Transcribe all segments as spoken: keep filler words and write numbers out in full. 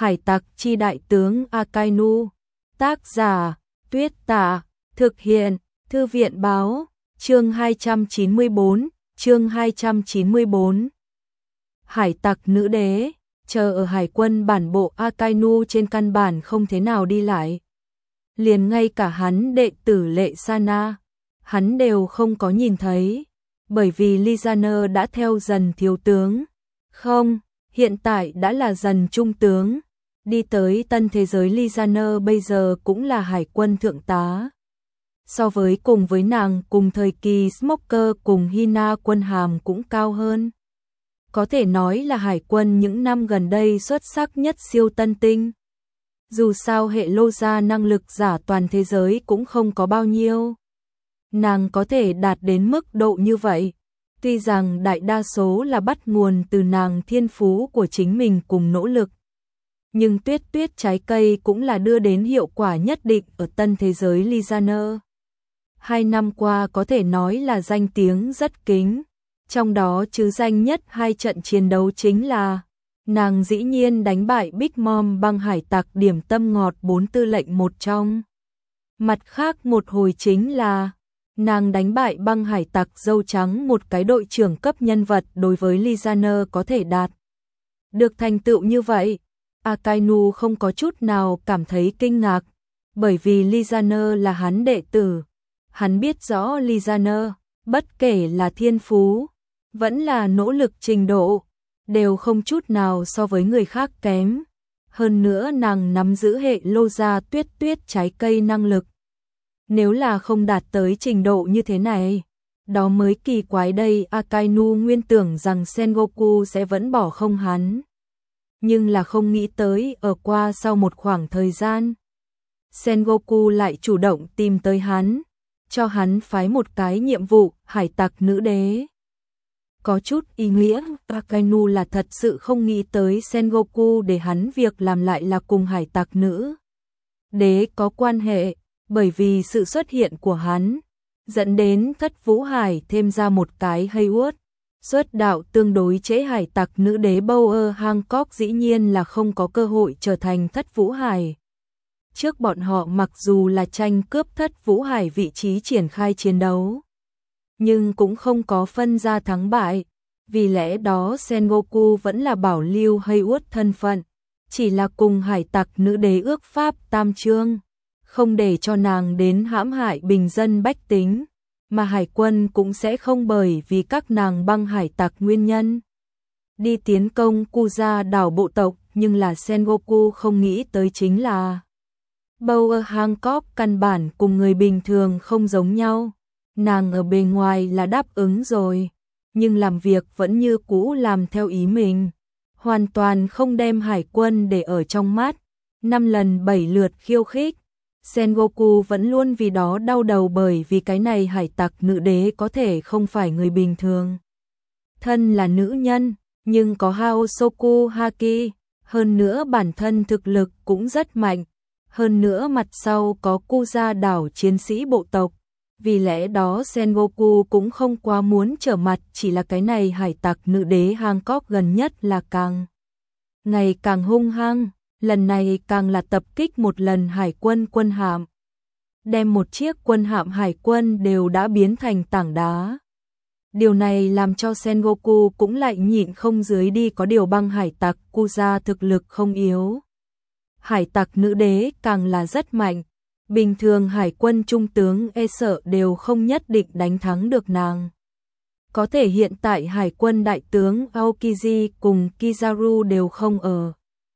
Hải tặc chi đại tướng Akainu. Tác giả Tuyết Tạ. Thực hiện Thư viện báo. Chương hai trăm chín mươi bốn. Chương hai trăm chín mươi bốn. Hải tặc nữ đế. Chờ ở hải quân bản bộ, Akainu trên căn bản không thế nào đi lại. Liền ngay cả hắn đệ tử Lệ Sana, hắn đều không có nhìn thấy, bởi vì Lizaner đã theo dần thiếu tướng. Không, hiện tại đã là dần trung tướng. Đi tới tân thế giới, Lizaner bây giờ cũng là hải quân thượng tá. So với cùng với nàng cùng thời kỳ Smoker cùng Hina, quân hàm cũng cao hơn. Có thể nói là hải quân những năm gần đây xuất sắc nhất siêu tân tinh. Dù sao hệ lô gia năng lực giả toàn thế giới cũng không có bao nhiêu. Nàng có thể đạt đến mức độ như vậy, tuy rằng đại đa số là bắt nguồn từ nàng thiên phú của chính mình cùng nỗ lực. Nhưng tuyết tuyết trái cây cũng là đưa đến hiệu quả nhất định ở tân thế giới Lizaner. Hai năm qua có thể nói là danh tiếng rất kính. Trong đó chứ danh nhất hai trận chiến đấu chính là nàng dĩ nhiên đánh bại Big Mom băng hải tặc điểm tâm ngọt bốn tư lệnh một trong. Mặt khác một hồi chính là nàng đánh bại băng hải tặc dâu trắng, một cái đội trưởng cấp nhân vật. Đối với Lizaner có thể đạt được thành tựu như vậy, Akainu không có chút nào cảm thấy kinh ngạc, bởi vì Lizaner là hắn đệ tử. Hắn biết rõ Lizaner, bất kể là thiên phú, vẫn là nỗ lực trình độ, đều không chút nào so với người khác kém. Hơn nữa nàng nắm giữ hệ lô gia tuyết tuyết trái cây năng lực. Nếu là không đạt tới trình độ như thế này, đó mới kỳ quái đây. Akainu nguyên tưởng rằng Sengoku sẽ vẫn bỏ không hắn, nhưng là không nghĩ tới ở qua sau một khoảng thời gian, Sengoku lại chủ động tìm tới hắn, cho hắn phái một cái nhiệm vụ hải tặc nữ đế. Có chút ý nghĩa, Akainu là thật sự không nghĩ tới Sengoku để hắn việc làm lại là cùng hải tặc nữ đế có quan hệ, bởi vì sự xuất hiện của hắn dẫn đến Thất Vũ Hải thêm ra một cái Haywood. Xuất đạo tương đối trễ, hải tặc nữ đế Bower Hancock dĩ nhiên là không có cơ hội trở thành Thất Vũ Hải. Trước bọn họ mặc dù là tranh cướp Thất Vũ Hải vị trí triển khai chiến đấu, nhưng cũng không có phân ra thắng bại, vì lẽ đó Sengoku vẫn là bảo lưu Haywood thân phận, chỉ là cùng hải tặc nữ đế ước pháp tam chương, không để cho nàng đến hãm hại bình dân bách tính, mà hải quân cũng sẽ không bởi vì các nàng băng hải tặc nguyên nhân đi tiến công Kuja đảo bộ tộc. Nhưng là Sengoku không nghĩ tới chính là Bower Hancock căn bản cùng người bình thường không giống nhau. Nàng ở bề ngoài là đáp ứng rồi, nhưng làm việc vẫn như cũ làm theo ý mình, hoàn toàn không đem hải quân để ở trong mắt. Năm lần bảy lượt khiêu khích, Sengoku vẫn luôn vì đó đau đầu, bởi vì cái này hải tặc nữ đế có thể không phải người bình thường. Thân là nữ nhân, nhưng có Haosoku Haki, hơn nữa bản thân thực lực cũng rất mạnh, hơn nữa mặt sau có Kuja đảo chiến sĩ bộ tộc. Vì lẽ đó Sengoku cũng không quá muốn trở mặt, chỉ là cái này hải tặc nữ đế Hancock gần nhất là càng ngày càng hung hăng, lần này càng là tập kích một lần hải quân quân hạm, đem một chiếc quân hạm hải quân đều đã biến thành tảng đá. Điều này làm cho Sengoku cũng lại nhịn không dưới đi, có điều băng hải tặc Kuja thực lực không yếu. Hải tặc nữ đế càng là rất mạnh. Bình thường hải quân trung tướng e sợ đều không nhất định đánh thắng được nàng. Có thể hiện tại hải quân đại tướng Aokiji cùng Kizaru đều không ở.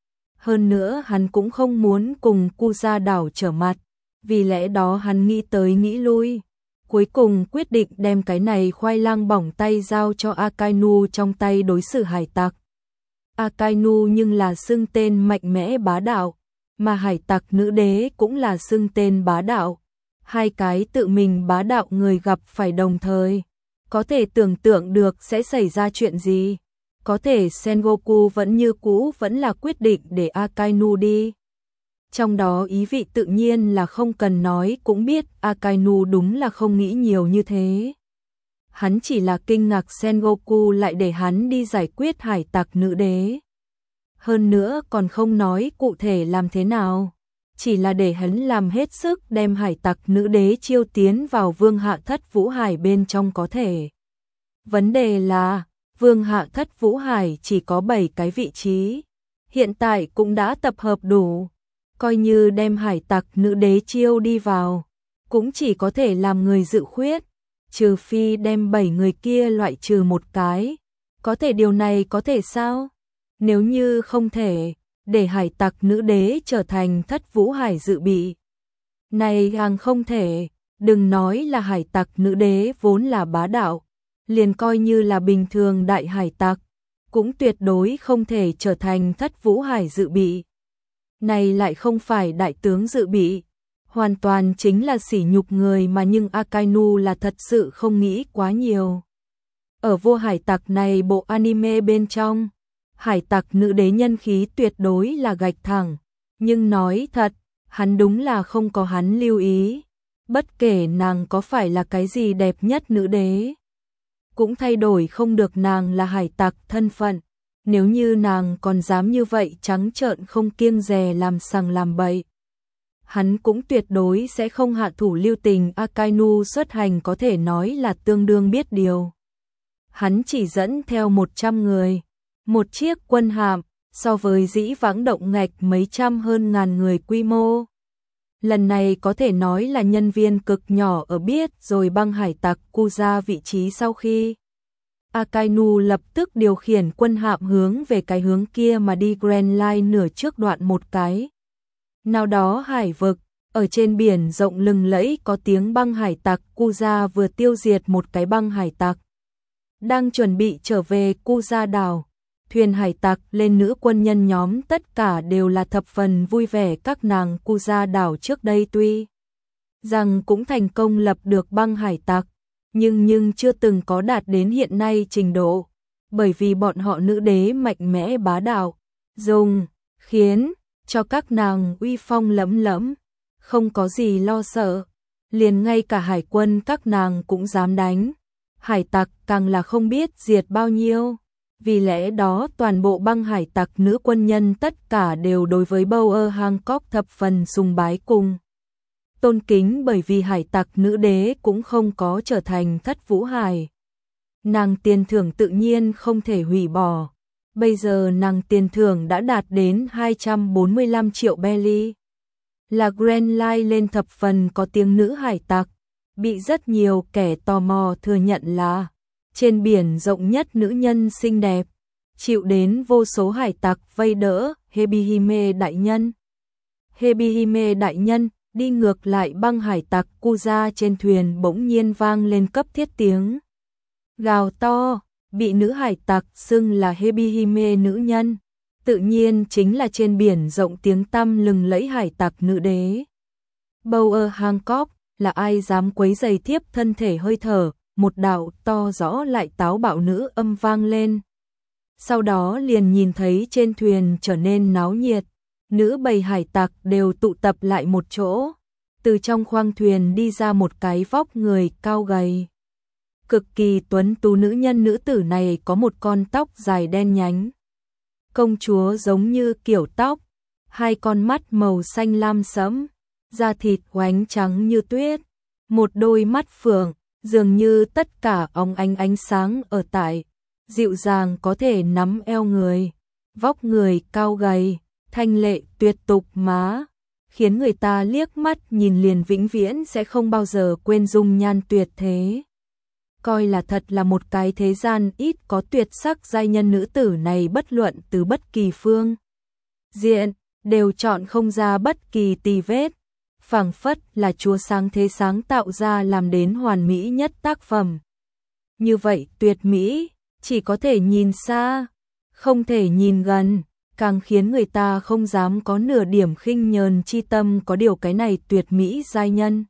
Hơn nữa hắn cũng không muốn cùng Kuja đảo trở mặt, vì lẽ đó hắn nghĩ tới nghĩ lui, cuối cùng quyết định đem cái này khoai lang bỏng tay giao cho Akainu trong tay đối xử hải tặc. Akainu nhưng là xưng tên mạnh mẽ bá đạo, mà hải tặc nữ đế cũng là xưng tên bá đạo. Hai cái tự mình bá đạo người gặp phải đồng thời, có thể tưởng tượng được sẽ xảy ra chuyện gì. Có thể Sengoku vẫn như cũ vẫn là quyết định để Akainu đi. Trong đó ý vị tự nhiên là không cần nói cũng biết Akainu đúng là không nghĩ nhiều như thế. Hắn chỉ là kinh ngạc Sengoku lại để hắn đi giải quyết hải tặc nữ đế. hơn nữa còn không nói cụ thể làm thế nào, chỉ là để hắn làm hết sức đem hải tặc nữ đế chiêu tiến vào Vương Hạ Thất Vũ Hải bên trong có thể. Vấn đề là, Vương Hạ Thất Vũ Hải chỉ có bảy cái vị trí, hiện tại cũng đã tập hợp đủ, coi như đem hải tặc nữ đế chiêu đi vào, cũng chỉ có thể làm người dự khuyết, trừ phi đem bảy người kia loại trừ một cái. Có thể điều này có thể sao? Nếu như không thể, để hải tặc nữ đế trở thành Thất Vũ Hải dự bị. Này càng không thể, đừng nói là hải tặc nữ đế vốn là bá đạo, liền coi như là bình thường đại hải tặc, cũng tuyệt đối không thể trở thành Thất Vũ Hải dự bị. Này lại không phải đại tướng dự bị, hoàn toàn chính là sỉ nhục người mà, nhưng Akainu là thật sự không nghĩ quá nhiều. Ở vua hải tặc này bộ anime bên trong, hải tặc nữ đế nhân khí tuyệt đối là gạch thẳng, nhưng nói thật, hắn đúng là không có hắn lưu ý. Bất kể nàng có phải là cái gì đẹp nhất nữ đế, cũng thay đổi không được nàng là hải tặc thân phận. Nếu như nàng còn dám như vậy trắng trợn không kiêng dè làm sằng làm bậy, hắn cũng tuyệt đối sẽ không hạ thủ lưu tình. Akainu xuất hành có thể nói là tương đương biết điều. Hắn chỉ dẫn theo một trăm người, một chiếc quân hạm, so với dĩ vãng động ngạch mấy trăm hơn ngàn người quy mô. Lần này có thể nói là nhân viên cực nhỏ ở biết rồi băng hải tặc Kuza vị trí sau khi. Akainu lập tức điều khiển quân hạm hướng về cái hướng kia mà đi. Grand Line nửa trước đoạn một cái. Nào đó hải vực, ở trên biển rộng lừng lẫy có tiếng băng hải tặc Kuza vừa tiêu diệt một cái băng hải tặc. Đang chuẩn bị trở về Kuza đảo, thuyền hải tặc lên nữ quân nhân nhóm tất cả đều là thập phần vui vẻ. Các nàng Kuza đảo trước đây tuy rằng cũng thành công lập được băng hải tặc, nhưng nhưng chưa từng có đạt đến hiện nay trình độ, bởi vì bọn họ nữ đế mạnh mẽ bá đạo, dùng khiến cho các nàng uy phong lẫm lẫm, không có gì lo sợ, liền ngay cả hải quân các nàng cũng dám đánh. Hải tặc càng là không biết diệt bao nhiêu, vì lẽ đó toàn bộ băng hải tặc nữ quân nhân tất cả đều đối với Bower Hancock thập phần sùng bái cùng tôn kính, bởi vì hải tặc nữ đế cũng không có trở thành Thất Vũ Hải. Nàng tiền thưởng tự nhiên không thể hủy bỏ, bây giờ nàng tiền thưởng đã đạt đến hai trăm bốn mươi lăm triệu belly. Là Grand Line lên thập phần có tiếng nữ hải tặc, bị rất nhiều kẻ tò mò thừa nhận là trên biển rộng nhất nữ nhân xinh đẹp, chịu đến vô số hải tặc vây đỡ. Hebihime đại nhân, Hebihime đại nhân, đi ngược lại băng hải tặc Kuza trên thuyền bỗng nhiên vang lên cấp thiết tiếng gào to, bị nữ hải tặc xưng là Hebihime nữ nhân, tự nhiên chính là trên biển rộng tiếng tăm lừng lẫy hải tặc nữ đế. Bower Hancock, là ai dám quấy giày thiếp thân thể hơi thở, một đạo to rõ lại táo bạo nữ âm vang lên. Sau đó liền nhìn thấy trên thuyền trở nên náo nhiệt, nữ bầy hải tặc đều tụ tập lại một chỗ, từ trong khoang thuyền đi ra một cái vóc người cao gầy, cực kỳ tuấn tú nữ nhân. Nữ tử này có một con tóc dài đen nhánh, công chúa giống như kiểu tóc, hai con mắt màu xanh lam sẫm, da thịt oánh trắng như tuyết, một đôi mắt phượng, dường như tất cả óng ánh ánh sáng ở tại, dịu dàng có thể nắm eo người, vóc người cao gầy, thanh lệ tuyệt tục má, khiến người ta liếc mắt nhìn liền vĩnh viễn sẽ không bao giờ quên dung nhan tuyệt thế. Coi là thật là một cái thế gian ít có tuyệt sắc giai nhân. Nữ tử này bất luận từ bất kỳ phương diện, đều chọn không ra bất kỳ tì vết, phảng phất là chúa sáng thế sáng tạo ra làm đến hoàn mỹ nhất tác phẩm. Như vậy tuyệt mỹ, chỉ có thể nhìn xa, không thể nhìn gần, càng khiến người ta không dám có nửa điểm khinh nhờn chi tâm. Có điều cái này tuyệt mỹ giai nhân,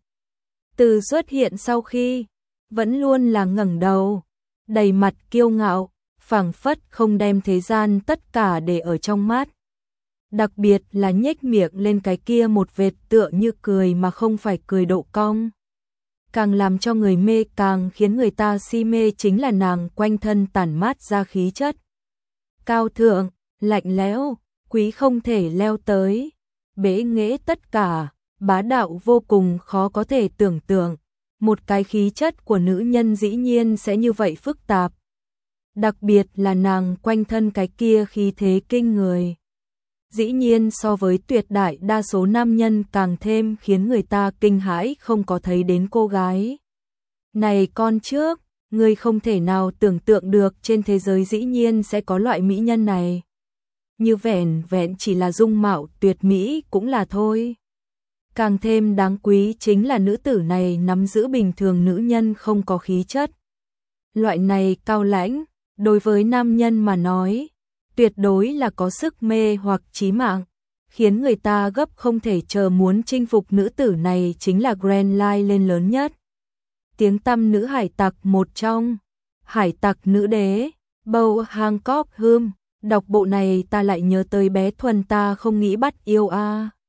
từ xuất hiện sau khi, vẫn luôn là ngẩng đầu, đầy mặt kiêu ngạo, phảng phất không đem thế gian tất cả để ở trong mắt. Đặc biệt là nhếch miệng lên cái kia một vệt tựa như cười mà không phải cười độ cong. Càng làm cho người mê, càng khiến người ta si mê chính là nàng quanh thân tản mát ra khí chất cao thượng, lạnh lẽo, quý không thể leo tới, bế nghệ tất cả, bá đạo vô cùng khó có thể tưởng tượng. Một cái khí chất của nữ nhân dĩ nhiên sẽ như vậy phức tạp. Đặc biệt là nàng quanh thân cái kia khí thế kinh người. Dĩ nhiên so với tuyệt đại đa số nam nhân càng thêm khiến người ta kinh hãi không có thấy đến cô gái. Này con trước, ngươi không thể nào tưởng tượng được trên thế giới dĩ nhiên sẽ có loại mỹ nhân này. Như vẻn vẹn chỉ là dung mạo tuyệt mỹ cũng là thôi. Càng thêm đáng quý chính là nữ tử này nắm giữ bình thường nữ nhân không có khí chất. Loại này cao lãnh, đối với nam nhân mà nói, tuyệt đối là có sức mê hoặc chí mạng, khiến người ta gấp không thể chờ muốn chinh phục nữ tử này chính là Grand Line lên lớn nhất. Tiếng tăm nữ hải tặc một trong, hải tặc nữ đế, Bầu Hancock Hum, đọc bộ này ta lại nhớ tới bé Thuần ta không nghĩ bắt yêu a.